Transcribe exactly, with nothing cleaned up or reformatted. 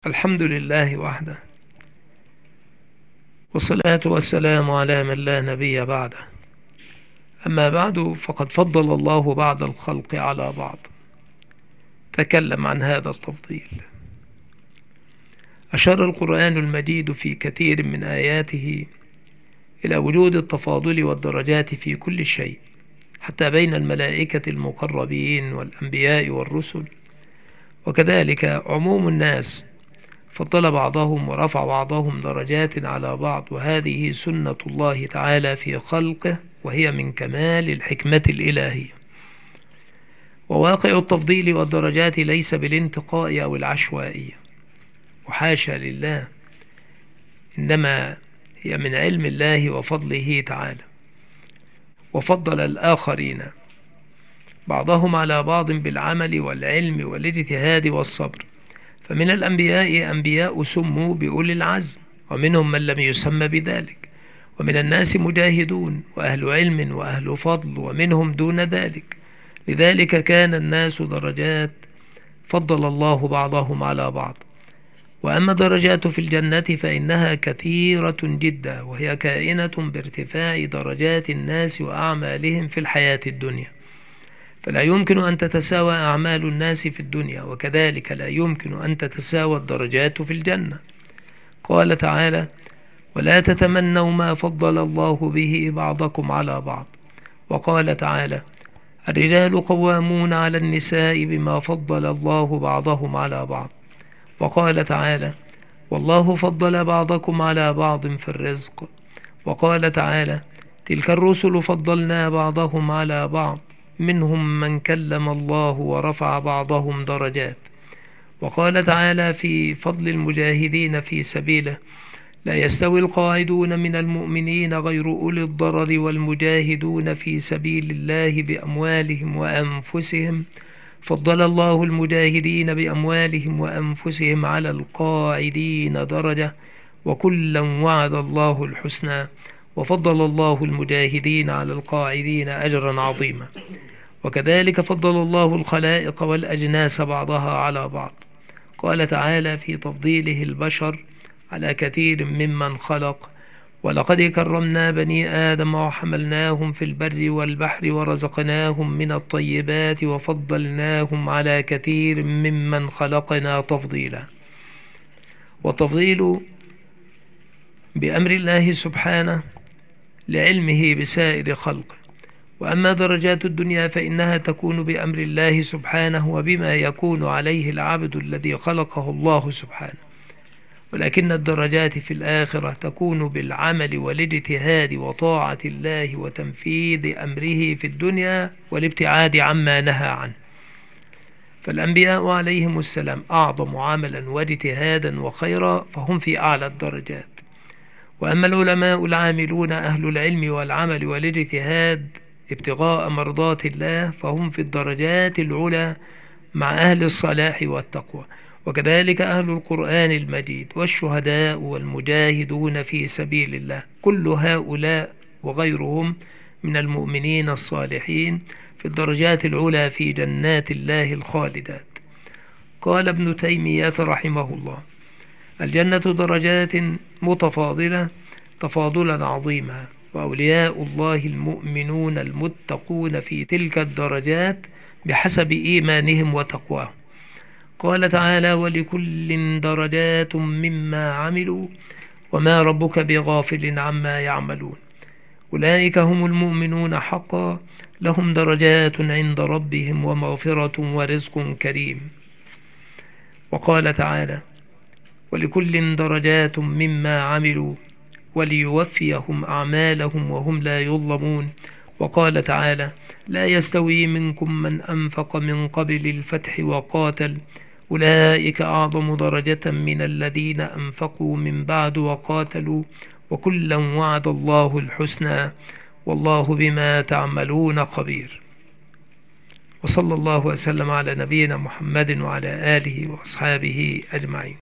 الحمد لله وحده، والصلاة والسلام على من لا نبي بعده. أما بعد، فقد فضل الله بعض الخلق على بعض. تكلم عن هذا التفضيل. أشار القرآن المجيد في كثير من آياته إلى وجود التفاضل والدرجات في كل شيء، حتى بين الملائكة المقربين والأنبياء والرسل، وكذلك عموم الناس فضل بعضهم ورفع بعضهم درجات على بعض، وهذه سنة الله تعالى في خلقه، وهي من كمال الحكمة الإلهية. وواقع التفضيل والدرجات ليس بالانتقاء أو العشوائية، وحاشا لله، إنما هي من علم الله وفضله تعالى. وفضل الآخرين بعضهم على بعض بالعمل والعلم والاجتهاد والصبر، فمن الأنبياء أنبياء سموا بأولي العزم، ومنهم من لم يسمى بذلك، ومن الناس مجاهدون وأهل علم وأهل فضل، ومنهم دون ذلك. لذلك كان الناس درجات فضل الله بعضهم على بعض. وأما درجات في الجنة فإنها كثيرة جدا، وهي كائنة بارتفاع درجات الناس وأعمالهم في الحياة الدنيا، فلا يمكن أن تتساوى أعمال الناس في الدنيا، وكذلك لا يمكن أن تتساوى الدرجات في الجنة. قال تعالى: ولا تتمنوا ما فضل الله به بعضكم على بعض. وقال تعالى: الرجال قوامون على النساء بما فضل الله بعضهم على بعض. وقال تعالى: والله فضل بعضكم على بعض في الرزق. وقال تعالى: تلك الرسل فضلنا بعضهم على بعض، منهم من كلم الله ورفع بعضهم درجات. وقال تعالى في فضل المجاهدين في سبيله: لا يستوي القاعدون من المؤمنين غير أولي الضرر والمجاهدون في سبيل الله بأموالهم وأنفسهم، فضل الله المجاهدين بأموالهم وأنفسهم على القاعدين درجة، وكلا وعد الله الحسنى، وفضل الله المجاهدين على القاعدين أجرا عظيما. وكذلك فضل الله الخلائق والأجناس بعضها على بعض. قال تعالى في تفضيله البشر على كثير ممن خلق: ولقد كرمنا بني آدم وحملناهم في البر والبحر ورزقناهم من الطيبات وفضلناهم على كثير ممن خلقنا تفضيلا. والتفضيل بأمر الله سبحانه لعلمه بسائر خلقه. وأما درجات الدنيا فإنها تكون بأمر الله سبحانه وبما يكون عليه العبد الذي خلقه الله سبحانه. ولكن الدرجات في الآخرة تكون بالعمل والاجتهاد وطاعة الله وتنفيذ أمره في الدنيا والابتعاد عما نهى عنه. فالأنبياء عليهم السلام أعظم عملا واجتهادا وخيرا، فهم في أعلى الدرجات. وأما العلماء العاملون أهل العلم والعمل والاجتهاد ابتغاء مرضات الله، فهم في الدرجات العلى مع أهل الصلاح والتقوى. وكذلك أهل القرآن المجيد والشهداء والمجاهدون في سبيل الله، كل هؤلاء وغيرهم من المؤمنين الصالحين في الدرجات العلى في جنات الله الخالدات. قال ابن تيمية رحمه الله: الجنة درجات متفاضلة تفاضلا عظيما، وأولياء الله المؤمنون المتقون في تلك الدرجات بحسب إيمانهم وتقواهم. قال تعالى: ولكل درجات مما عملوا وما ربك بغافل عما يعملون. أولئك هم المؤمنون حقا، لهم درجات عند ربهم ومغفرة ورزق كريم. وقال تعالى: ولكل درجات مما عملوا وليوفيهم أعمالهم وهم لا يظلمون. وقال تعالى: لا يستوي منكم من أنفق من قبل الفتح وقاتل، أولئك أعظم درجة من الذين أنفقوا من بعد وقاتلوا، وكلا وعد الله الحسنى، والله بما تعملون خبير. وصلى الله وسلم على نبينا محمد وعلى آله وأصحابه أجمعين.